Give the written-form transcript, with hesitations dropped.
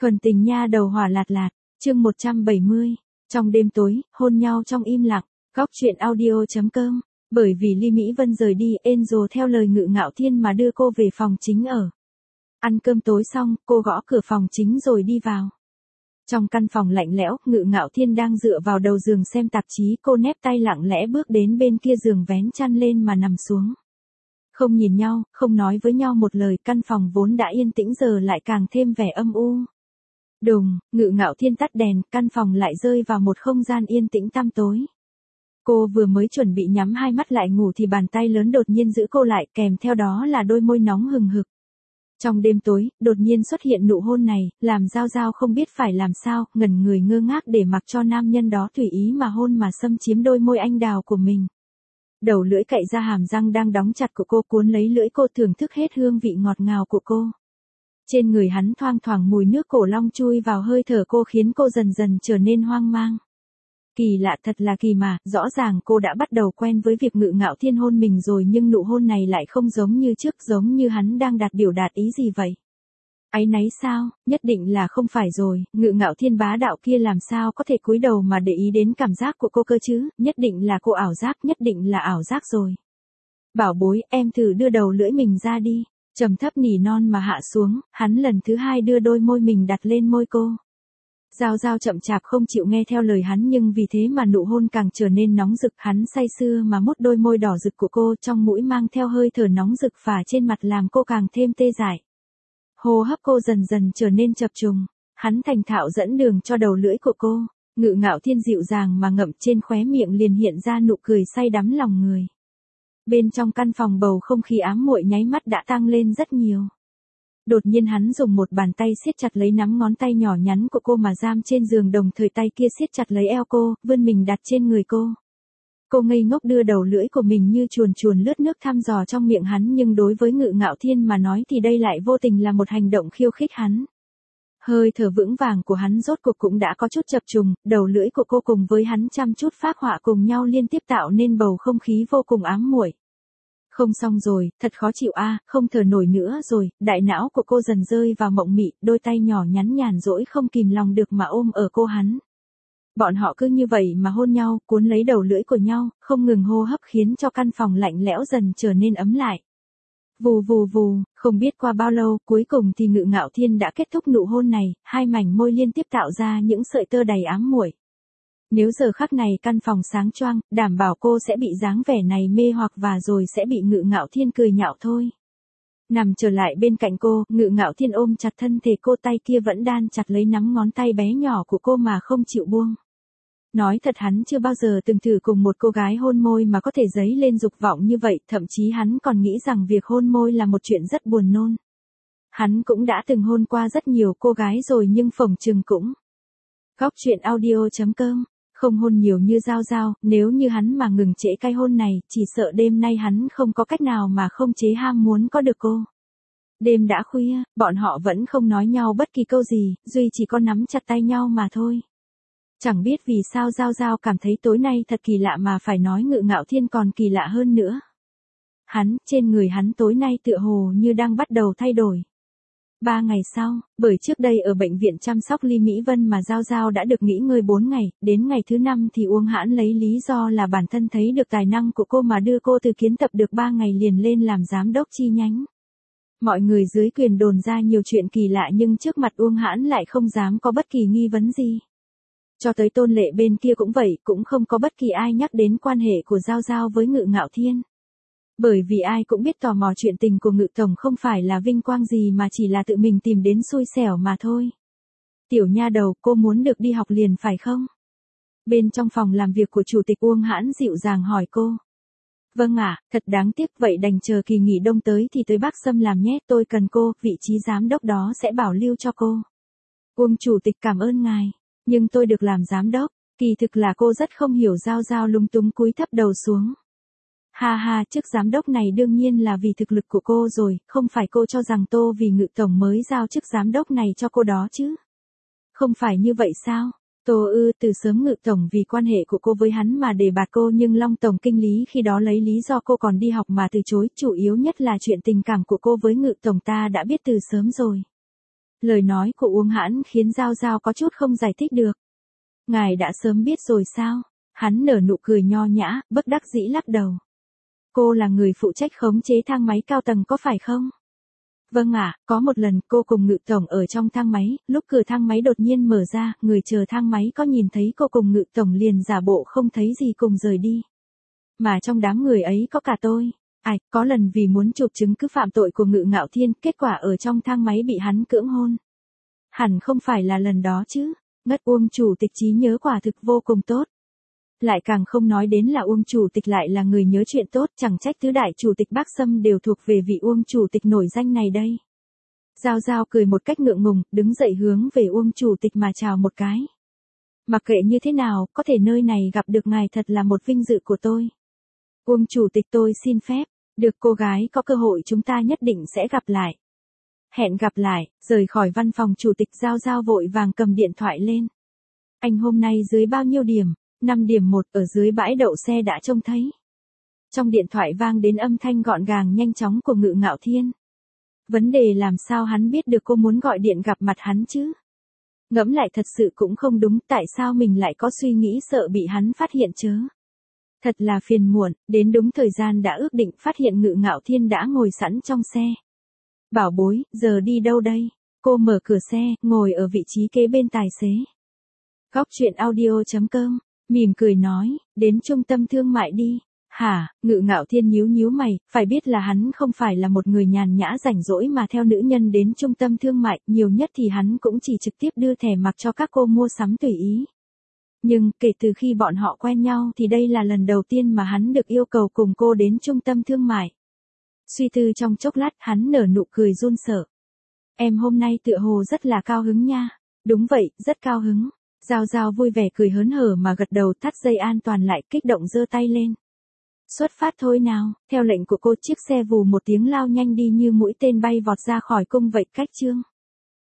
Thuần tình nha đầu hỏa lạt lạt, chương 170. Trong đêm tối, hôn nhau trong im lặng, góc chuyện audio.com. Bởi vì Ly Mỹ Vân rời đi, Angel theo lời Ngự Ngạo Thiên mà đưa cô về phòng chính ở. Ăn cơm tối xong, cô gõ cửa phòng chính rồi đi vào. Trong căn phòng lạnh lẽo, Ngự Ngạo Thiên đang dựa vào đầu giường xem tạp chí, cô nép tay lặng lẽ bước đến bên kia giường vén chăn lên mà nằm xuống. Không nhìn nhau, không nói với nhau một lời, căn phòng vốn đã yên tĩnh giờ lại càng thêm vẻ âm u. Đùng, Ngự Ngạo Thiên tắt đèn, căn phòng lại rơi vào một không gian yên tĩnh tăm tối. Cô vừa mới chuẩn bị nhắm hai mắt lại ngủ thì bàn tay lớn đột nhiên giữ cô lại, kèm theo đó là đôi môi nóng hừng hực. Trong đêm tối, đột nhiên xuất hiện nụ hôn này, làm Giao Giao không biết phải làm sao, ngẩn người ngơ ngác để mặc cho nam nhân đó tùy ý mà hôn mà xâm chiếm đôi môi anh đào của mình. Đầu lưỡi cậy ra hàm răng đang đóng chặt của cô, cuốn lấy lưỡi cô, thưởng thức hết hương vị ngọt ngào của cô. Trên người hắn thoang thoảng mùi nước cổ long chui vào hơi thở cô, khiến cô dần dần trở nên hoang mang. Kỳ lạ, thật là kỳ mà, rõ ràng cô đã bắt đầu quen với việc Ngự Ngạo Thiên hôn mình rồi, nhưng nụ hôn này lại không giống như trước, giống như hắn đang biểu đạt ý gì vậy. Áy náy sao? Nhất định là không phải rồi, Ngự Ngạo Thiên bá đạo kia làm sao có thể cúi đầu mà để ý đến cảm giác của cô cơ chứ, nhất định là cô ảo giác, nhất định là ảo giác rồi. Bảo bối, em thử đưa đầu lưỡi mình ra đi. Trầm thấp nỉ non mà hạ xuống, hắn lần thứ hai đưa đôi môi mình đặt lên môi cô. Giao Giao chậm chạp không chịu nghe theo lời hắn, nhưng vì thế mà nụ hôn càng trở nên nóng rực, hắn say sưa mà mút đôi môi đỏ rực của cô, trong mũi mang theo hơi thở nóng rực phả trên mặt làm cô càng thêm tê dại. Hô hấp cô dần dần trở nên chập trùng, hắn thành thạo dẫn đường cho đầu lưỡi của cô. Ngự Ngạo Thiên dịu dàng mà ngậm, trên khóe miệng liền hiện ra nụ cười say đắm lòng người. Bên trong căn phòng bầu không khí ám muội nháy mắt đã tăng lên rất nhiều. Đột nhiên hắn dùng một bàn tay siết chặt lấy nắm ngón tay nhỏ nhắn của cô mà giam trên giường, đồng thời tay kia siết chặt lấy eo cô, vươn mình đặt trên người cô. Cô ngây ngốc đưa đầu lưỡi của mình như chuồn chuồn lướt nước thăm dò trong miệng hắn, nhưng đối với Ngự Ngạo Thiên mà nói thì đây lại vô tình là một hành động khiêu khích hắn. Hơi thở vững vàng của hắn rốt cuộc cũng đã có chút chập trùng, đầu lưỡi của cô cùng với hắn chăm chút phác họa cùng nhau liên tiếp tạo nên bầu không khí vô cùng ám muội. Không xong rồi, thật khó chịu a, không thở nổi nữa rồi, đại não của cô dần rơi vào mộng mị, đôi tay nhỏ nhắn nhàn rỗi không kìm lòng được mà ôm ở cô hắn. Bọn họ cứ như vậy mà hôn nhau, cuốn lấy đầu lưỡi của nhau, không ngừng hô hấp khiến cho căn phòng lạnh lẽo dần trở nên ấm lại. Vù vù vù, không biết qua bao lâu, cuối cùng thì Ngự Ngạo Thiên đã kết thúc nụ hôn này, hai mảnh môi liên tiếp tạo ra những sợi tơ đầy ám muội. Nếu giờ khắc này căn phòng sáng choang, đảm bảo cô sẽ bị dáng vẻ này mê hoặc và rồi sẽ bị Ngự Ngạo Thiên cười nhạo thôi. Nằm trở lại bên cạnh cô, Ngự Ngạo Thiên ôm chặt thân thể cô, tay kia vẫn đan chặt lấy nắm ngón tay bé nhỏ của cô mà không chịu buông. Nói thật hắn chưa bao giờ từng thử cùng một cô gái hôn môi mà có thể dấy lên dục vọng như vậy, thậm chí hắn còn nghĩ rằng việc hôn môi là một chuyện rất buồn nôn. Hắn cũng đã từng hôn qua rất nhiều cô gái rồi nhưng phỏng chừng cũng. Góc chuyện audio.com. Không hôn nhiều như Giao Giao, nếu như hắn mà ngừng trễ cái hôn này, chỉ sợ đêm nay hắn không có cách nào mà không chế ham muốn có được cô. Đêm đã khuya, bọn họ vẫn không nói nhau bất kỳ câu gì, duy chỉ có nắm chặt tay nhau mà thôi. Chẳng biết vì sao Giao Giao cảm thấy tối nay thật kỳ lạ, mà phải nói Ngự Ngạo Thiên còn kỳ lạ hơn nữa. Trên người hắn tối nay tựa hồ như đang bắt đầu thay đổi. 3 ngày sau, bởi trước đây ở bệnh viện chăm sóc Ly Mỹ Vân mà Giao Giao đã được nghỉ ngơi 4 ngày, đến ngày thứ 5 thì Uông Hãn lấy lý do là bản thân thấy được tài năng của cô mà đưa cô từ kiến tập được 3 ngày liền lên làm giám đốc chi nhánh. Mọi người dưới quyền đồn ra nhiều chuyện kỳ lạ, nhưng trước mặt Uông Hãn lại không dám có bất kỳ nghi vấn gì. Cho tới Tôn Lệ bên kia cũng vậy, cũng không có bất kỳ ai nhắc đến quan hệ của Giao Giao với Ngự Ngạo Thiên. Bởi vì ai cũng biết tò mò chuyện tình của Ngự Tổng không phải là vinh quang gì mà chỉ là tự mình tìm đến xui xẻo mà thôi. Tiểu nha đầu, cô muốn được đi học liền phải không? Bên trong phòng làm việc của Chủ tịch Uông Hãn dịu dàng hỏi cô. Vâng ạ, thật đáng tiếc, vậy đành chờ kỳ nghỉ đông tới thì tới Bắc Sâm làm nhé, tôi cần cô, vị trí giám đốc đó sẽ bảo lưu cho cô. Uông Chủ tịch cảm ơn ngài, nhưng tôi được làm giám đốc, kỳ thực là cô rất không hiểu. Giao Giao lúng túng cúi thấp đầu xuống. Ha ha, chức giám đốc này đương nhiên là vì thực lực của cô rồi, không phải cô cho rằng tôi vì Ngự Tổng mới giao chức giám đốc này cho cô đó chứ. Không phải như vậy sao? Từ sớm Ngự Tổng vì quan hệ của cô với hắn mà đề bạt cô, nhưng Long Tổng kinh lý khi đó lấy lý do cô còn đi học mà từ chối, chủ yếu nhất là chuyện tình cảm của cô với Ngự Tổng ta đã biết từ sớm rồi. Lời nói của Uông Hãn khiến Giao Giao có chút không giải thích được. Ngài đã sớm biết rồi sao? Hắn nở nụ cười nho nhã, bất đắc dĩ lắc đầu. Cô là người phụ trách khống chế thang máy cao tầng có phải không? Vâng ạ, có một lần cô cùng Ngự Tổng ở trong thang máy, lúc cửa thang máy đột nhiên mở ra, người chờ thang máy có nhìn thấy cô cùng Ngự Tổng liền giả bộ không thấy gì cùng rời đi. Mà trong đám người ấy có cả tôi. Có lần vì muốn chụp chứng cứ phạm tội của Ngự Ngạo Thiên, kết quả ở trong thang máy bị hắn cưỡng hôn. Hẳn không phải là lần đó chứ. Ngất Uông chủ tịch trí nhớ quả thực vô cùng tốt. Lại càng không nói đến là Uông chủ tịch lại là người nhớ chuyện tốt, chẳng trách tứ đại chủ tịch Bắc Sâm đều thuộc về vị Uông chủ tịch nổi danh này đây. Giao Giao cười một cách ngượng ngùng, đứng dậy hướng về Uông chủ tịch mà chào một cái. Mặc kệ như thế nào, có thể nơi này gặp được ngài thật là một vinh dự của tôi. Uông chủ tịch tôi xin phép, được cô gái có cơ hội chúng ta nhất định sẽ gặp lại. Hẹn gặp lại, rời khỏi văn phòng chủ tịch Giao Giao vội vàng cầm điện thoại lên. Anh hôm nay dưới bao nhiêu điểm? 5 điểm 1 ở dưới bãi đậu xe đã trông thấy. Trong điện thoại vang đến âm thanh gọn gàng nhanh chóng của Ngự Ngạo Thiên. Vấn đề làm sao hắn biết được cô muốn gọi điện gặp mặt hắn chứ? Ngẫm lại thật sự cũng không đúng, tại sao mình lại có suy nghĩ sợ bị hắn phát hiện chớ? Thật là phiền muộn, đến đúng thời gian đã ước định phát hiện Ngự Ngạo Thiên đã ngồi sẵn trong xe. Bảo bối, giờ đi đâu đây? Cô mở cửa xe, ngồi ở vị trí kế bên tài xế. Góc chuyện audio.com, mỉm cười nói, đến trung tâm thương mại đi. Hả? Ngự Ngạo Thiên nhíu nhíu mày, phải biết là hắn không phải là một người nhàn nhã rảnh rỗi mà theo nữ nhân đến trung tâm thương mại, nhiều nhất thì hắn cũng chỉ trực tiếp đưa thẻ mặc cho các cô mua sắm tùy ý. Nhưng kể từ khi bọn họ quen nhau thì đây là lần đầu tiên mà hắn được yêu cầu cùng cô đến trung tâm thương mại. Suy tư trong chốc lát hắn nở nụ cười run sợ. Em hôm nay tựa hồ rất là cao hứng nha. Đúng vậy, rất cao hứng. Giao Giao vui vẻ cười hớn hở mà gật đầu, thắt dây an toàn lại, kích động giơ tay lên. Xuất phát thôi nào, theo lệnh của cô chiếc xe vù một tiếng lao nhanh đi như mũi tên bay vọt ra khỏi cung vậy cách chương.